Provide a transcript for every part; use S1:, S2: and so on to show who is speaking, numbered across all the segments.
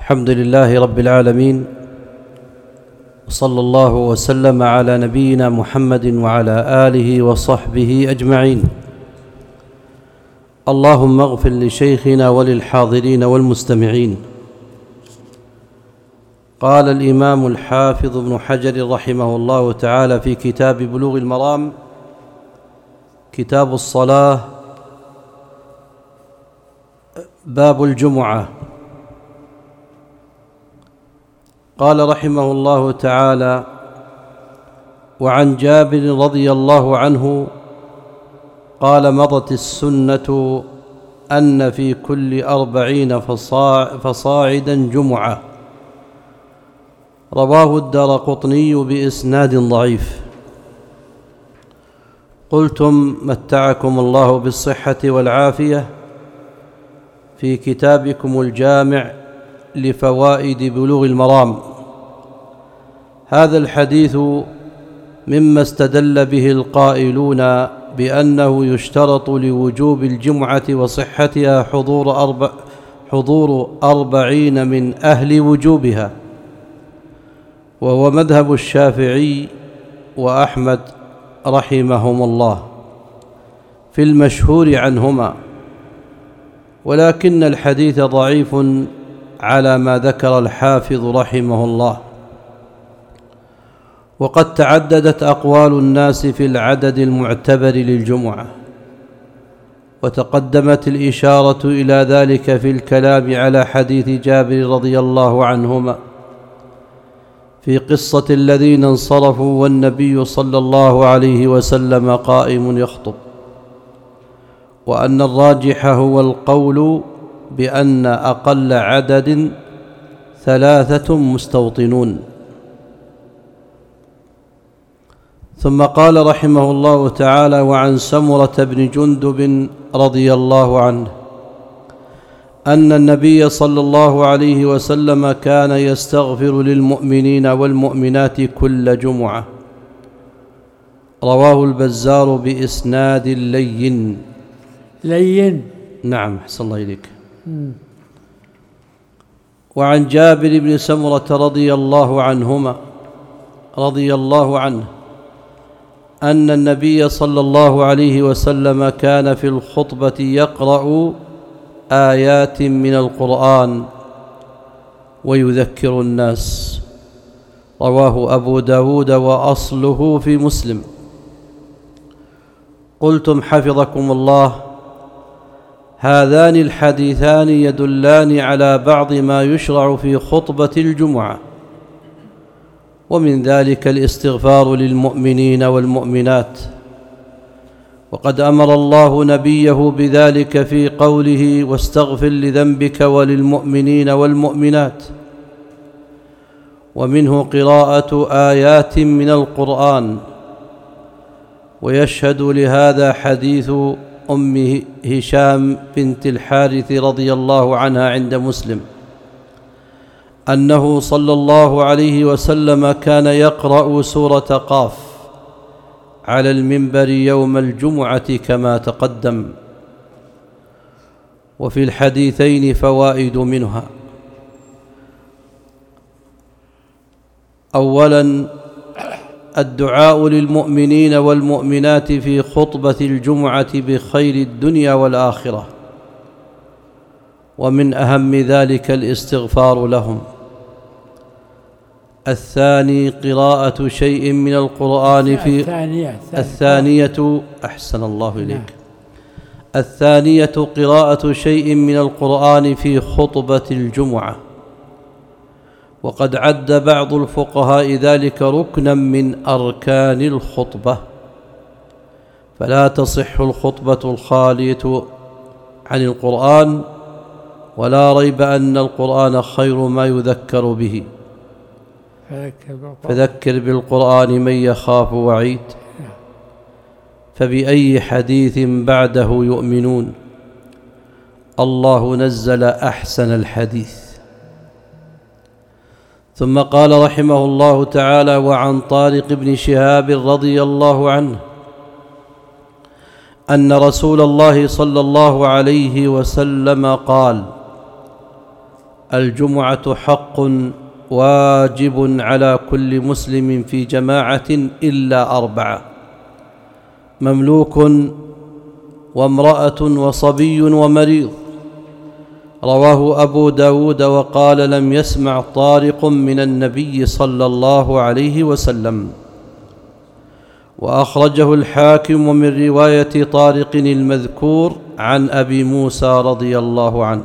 S1: الحمد لله رب العالمين، وصلى الله وسلم على نبينا محمد وعلى آله وصحبه أجمعين. اللهم اغفر لشيخنا وللحاضرين والمستمعين. قال الإمام الحافظ ابن حجر رحمه الله تعالى في كتاب بلوغ المرام، كتاب الصلاة، باب الجمعة. قال رحمه الله تعالى: وعن جابر رضي الله عنه قال: مضت السنة أن في كل 40 فصاعدا جمعة. رواه الدارقطني بإسناد ضعيف. قلتم: متعكم الله بالصحة والعافية، في كتابكم الجامع لفوائد بلوغ المرام. هذا الحديث مما استدل به القائلون بأنه يشترط لوجوب الجمعة وصحتها حضور 40 من أهل وجوبها، وهو مذهب الشافعي وأحمد رحمهم الله في المشهور عنهما، ولكن الحديث ضعيف على ما ذكر الحافظ رحمه الله. وقد تعددت أقوال الناس في العدد المعتبر للجمعة، وتقدمت الإشارة إلى ذلك في الكلام على حديث جابر رضي الله عنهما في قصة الذين انصرفوا والنبي صلى الله عليه وسلم قائم يخطب، وأن الراجح هو القول بأن أقل عدد 3 مستوطنون. ثم قال رحمه الله تعالى: وعن سمرة بن جندب رضي الله عنه أن النبي صلى الله عليه وسلم كان يستغفر للمؤمنين والمؤمنات كل جمعة. رواه البزار بإسناد لين. نعم، أحسن الله إليك. وعن جابر بن سمرة رضي الله عنه أن النبي صلى الله عليه وسلم كان في الخطبة يقرأ آيات من القرآن ويذكر الناس. رواه أبو داود وأصله في مسلم. قلتم حفظكم الله: هذان الحديثان يدلان على بعض ما يشرع في خطبة الجمعة، ومن ذلك الاستغفار للمؤمنين والمؤمنات، وقد أمر الله نبيه بذلك في قوله: واستغفر لذنبك وللمؤمنين والمؤمنات. ومنه قراءة آيات من القرآن. ويشهد لهذا حديث أم هشام بنت الحارث رضي الله عنها عند مسلم أنه صلى الله عليه وسلم كان يقرأ سورة قاف على المنبر يوم الجمعة كما تقدم. وفي الحديثين فوائد منها: أولا، الدعاء للمؤمنين والمؤمنات في خطبة الجمعة بخير الدنيا والآخرة، ومن أهم ذلك الاستغفار لهم. الثاني، قراءة شيء من القرآن في الثانية أحسن الله إليك. الثانية، قراءة شيء من القرآن في خطبة الجمعة، وقد عد بعض الفقهاء ذلك ركنا من أركان الخطبة، فلا تصح الخطبة الخالية عن القرآن، ولا ريب أن القرآن خير ما يذكر به. فذكر بالقرآن من يخاف وعيد، فبأي حديث بعده يؤمنون؟ الله نزل أحسن الحديث. ثم قال رحمه الله تعالى: وعن طارق بن شهاب رضي الله عنه أن رسول الله صلى الله عليه وسلم قال: الجمعة حق واجب على كل مسلم في جماعة إلا 4: مملوك وامرأة وصبي ومريض. رواه أبو داود وقال لم يسمع طارق من النبي صلى الله عليه وسلم. وأخرجه الحاكم من رواية طارق المذكور عن أبي موسى رضي الله عنه.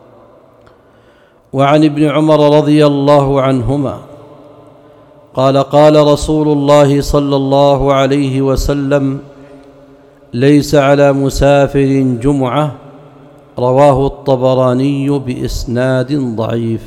S1: وعن ابن عمر رضي الله عنهما قال: قال رسول الله صلى الله عليه وسلم: ليس على مسافر جمعة. رواه الطبراني بإسناد ضعيف.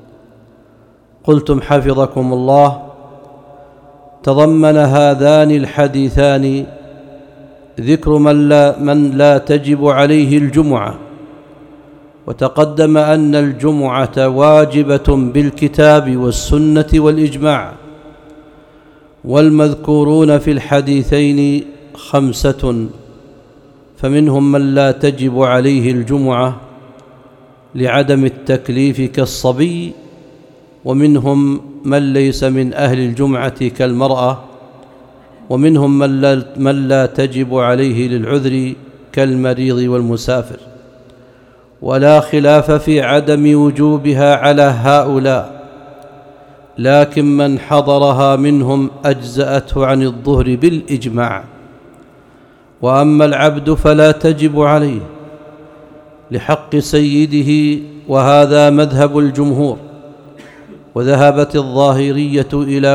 S1: قلتم حفظكم الله: تضمن هذان الحديثان ذكر من لا تجب عليه الجمعة، وتقدم أن الجمعة واجبة بالكتاب والسنة والإجماع، والمذكورون في الحديثين 5: فمنهم من لا تجب عليه الجمعة لعدم التكليف كالصبي، ومنهم من ليس من أهل الجمعة كالمرأة، ومنهم من لا تجب عليه للعذر كالمريض والمسافر. ولا خلاف في عدم وجوبها على هؤلاء، لكن من حضرها منهم أجزأته عن الظهر بالإجماع. وأما العبد فلا تجب عليه لحق سيده، وهذا مذهب الجمهور. وذهبت الظاهرية إلى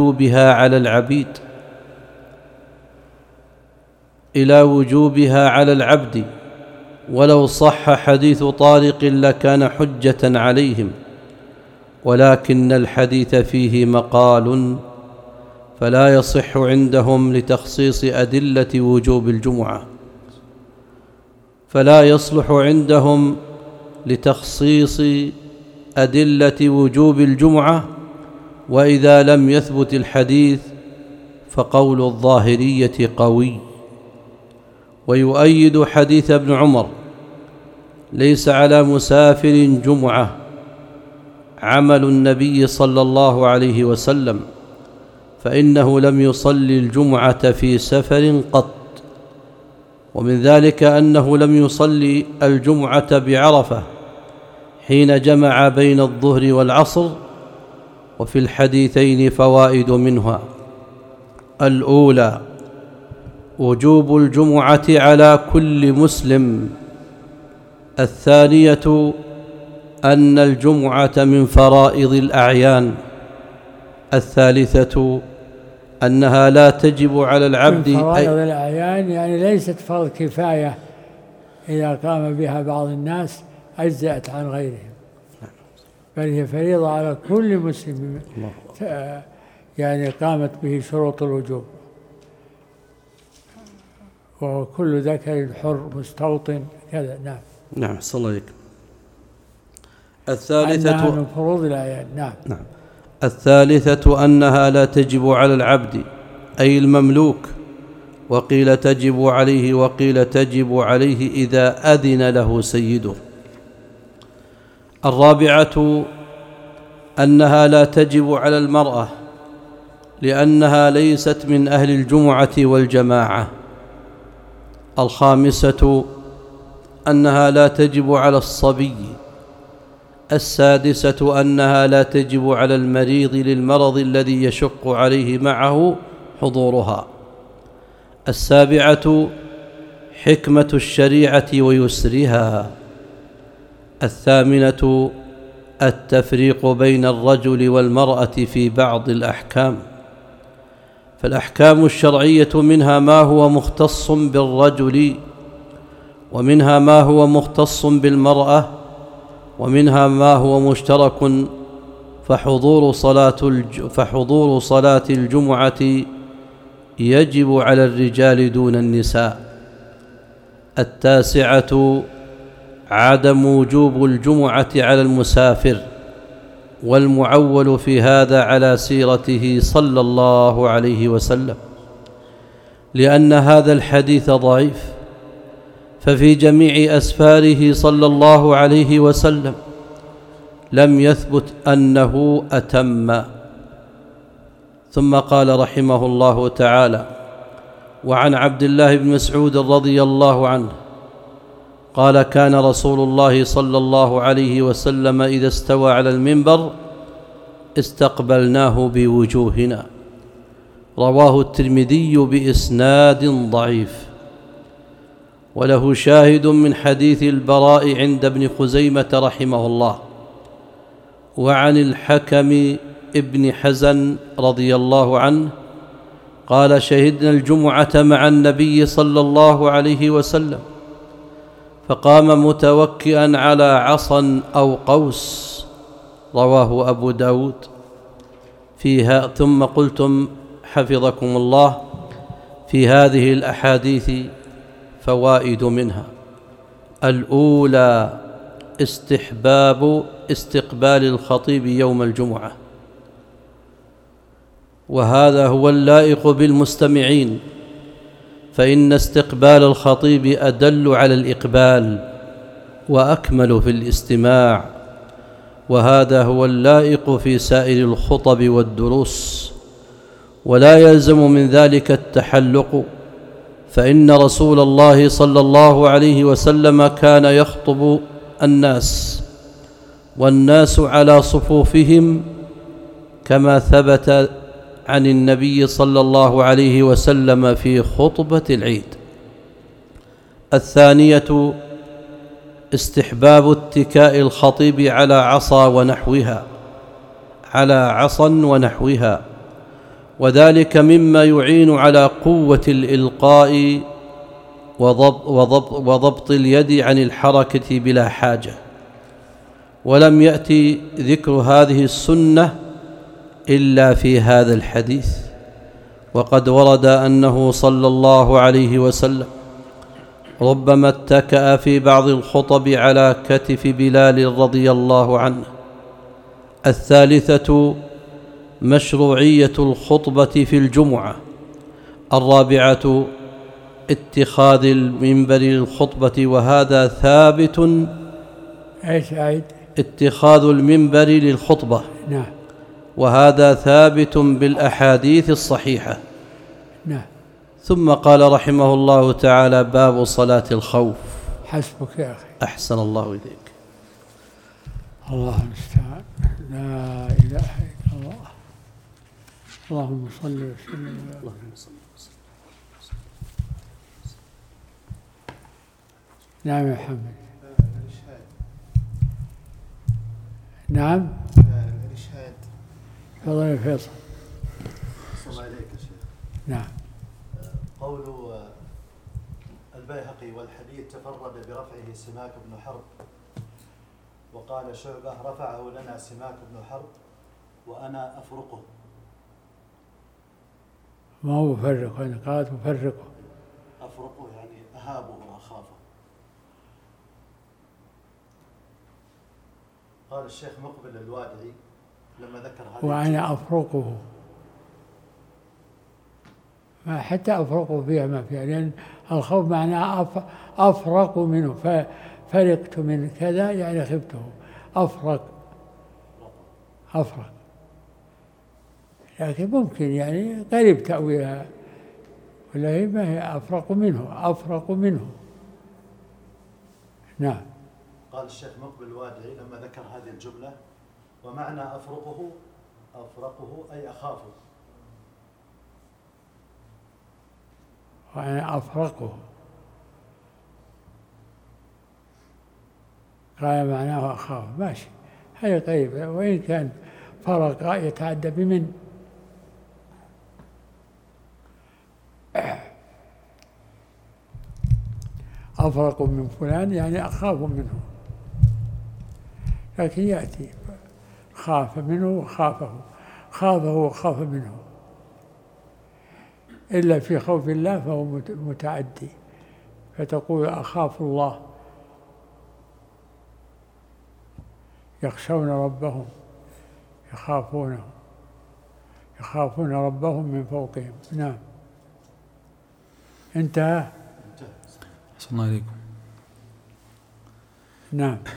S1: وجوبها على العبد، ولو صح حديث طارق لكان حجة عليهم، ولكن الحديث فيه مقال، فلا يصح عندهم لتخصيص أدلة وجوب الجمعة، فلا يصلح عندهم لتخصيص أدلة وجوب الجمعة. وإذا لم يثبت الحديث فقول الظاهرية قوي. ويؤيد حديث ابن عمر: ليس على مسافر جمعة عمل النبي صلى الله عليه وسلم، فإنه لم يصلي الجمعة في سفر قط. ومن ذلك أنه لم يصلي الجمعة بعرفة حين جمع بين الظهر والعصر. وفي الحديثين فوائد منها: الأولى: وجوب الجمعة على كل مسلم. الثانية: أن الجمعة من فرائض الأعيان. الثالثة: أنها لا تجب على العبد.
S2: من فرائض الأعيان يعني ليست فرض كفاية، إذا قام بها بعض الناس أجزأت عن غيرهم، بل هي فريضة على كل مسلم يعني قامت به شروط الوجوب. وكل ذكر حر مستوطن كذا.
S1: نعم صلى الله عليك. الثالثة
S2: من فروض الأعيان. نعم.
S1: الثالثة أنها لا تجب على العبد أي المملوك، وقيل تجب عليه وقيل تجب عليه إذا أذن له سيده. الرابعة أنها لا تجب على المرأة لأنها ليست من أهل الجمعة والجماعة. الخامسة أنها لا تجب على الصبي. السادسة أنها لا تجب على المريض للمرض الذي يشق عليه معه حضورها. السابعة حكمة الشريعة ويسرها. الثامنة التفريق بين الرجل والمرأة في بعض الأحكام، فالأحكام الشرعية منها ما هو مختص بالرجل، ومنها ما هو مختص بالمرأة، ومنها ما هو مشترك، فحضور صلاة الجمعة يجب على الرجال دون النساء. التاسعة عدم وجوب الجمعة على المسافر، والمعول في هذا على سيرته صلى الله عليه وسلم، لأن هذا الحديث ضعيف، ففي جميع أسفاره صلى الله عليه وسلم لم يثبت أنه أتم. ثم قال رحمه الله تعالى: وعن عبد الله بن مسعود رضي الله عنه قال: كان رسول الله صلى الله عليه وسلم إذا استوى على المنبر استقبلناه بوجوهنا. رواه الترمذي بإسناد ضعيف، وله شاهد من حديث البراء عند ابن خزيمة رحمه الله. وعن الحكم ابن حزن رضي الله عنه قال: شهدنا الجمعة مع النبي صلى الله عليه وسلم، فقام متوكئا على عصا أو قوس. رواه أبو داود. فيها ثم قلتم حفظكم الله: في هذه الأحاديث فوائد منها: الأولى استحباب استقبال الخطيب يوم الجمعة، وهذا هو اللائق بالمستمعين، فإن استقبال الخطيب أدل على الإقبال وأكمل في الاستماع، وهذا هو اللائق في سائر الخطب والدروس، ولا يلزم من ذلك التحلق، فإن رسول الله صلى الله عليه وسلم كان يخطب الناس والناس على صفوفهم، كما ثبت عن النبي صلى الله عليه وسلم في خطبة العيد. الثانية استحباب اتكاء الخطيب على عصا ونحوها، وذلك مما يعين على قوة الإلقاء وضبط اليد عن الحركة بلا حاجة. ولم يأتي ذكر هذه السنة إلا في هذا الحديث، وقد ورد أنه صلى الله عليه وسلم ربما اتكأ في بعض الخطب على كتف بلال رضي الله عنه. الثالثة مشروعية الخطبة في الجمعة. الرابعة اتخاذ المنبر للخطبة، وهذا ثابت. اتخاذ المنبر للخطبة،
S2: نعم،
S1: وهذا ثابت بالأحاديث الصحيحة.
S2: نعم.
S1: ثم قال رحمه الله تعالى: باب صلاة الخوف.
S2: حسبك يا أخي.
S1: أحسن الله إليك.
S2: الله المستعان. لا إله إلا الله. اللهم صل وسلم. نعم يا محمد. نعم.
S3: الإشهاد.
S2: تفضل يا فيصل.
S3: الله عليك يا شيخ.
S2: نعم.
S3: قول البيهقي: والحديث تفرد برفعه سماك بن حرب. وقال شعبة: رفعه لنا سماك بن حرب وأنا أفرقه.
S2: ما هو مفرق، أنا قالت مفرقه.
S3: أفرقه يعني أهابه وأخافه. قال الشيخ مقبل الوادعي لما ذكر هذا:
S2: وأنا أفرقه، ما حتى أفرقه فيها ما فيها، لأن الخوف معناه أفرق منه، فرقت من كذا يعني خفته. أفرق، لكن ممكن يعني قريب تأويلها، ولا هي ما هي أفرق منه. نعم.
S3: قال الشيخ مقبل الوادعي لما ذكر هذه الجملة: ومعنى أفرقه أي أخافه.
S2: وأنا أفرقه، قال معناه أخاف. ماشي، هي قريبة، وإن كان فرق يتعدى بمن. أفرق من فلان يعني أخاف منه، لكن يأتي خاف منه وخاف منه، إلا في خوف الله فهو متعدي، فتقول أخاف الله، يخشون ربهم، يخافون ربهم من فوقهم. نعم. انتهى.
S4: صلى الله عليكم.
S2: نعم.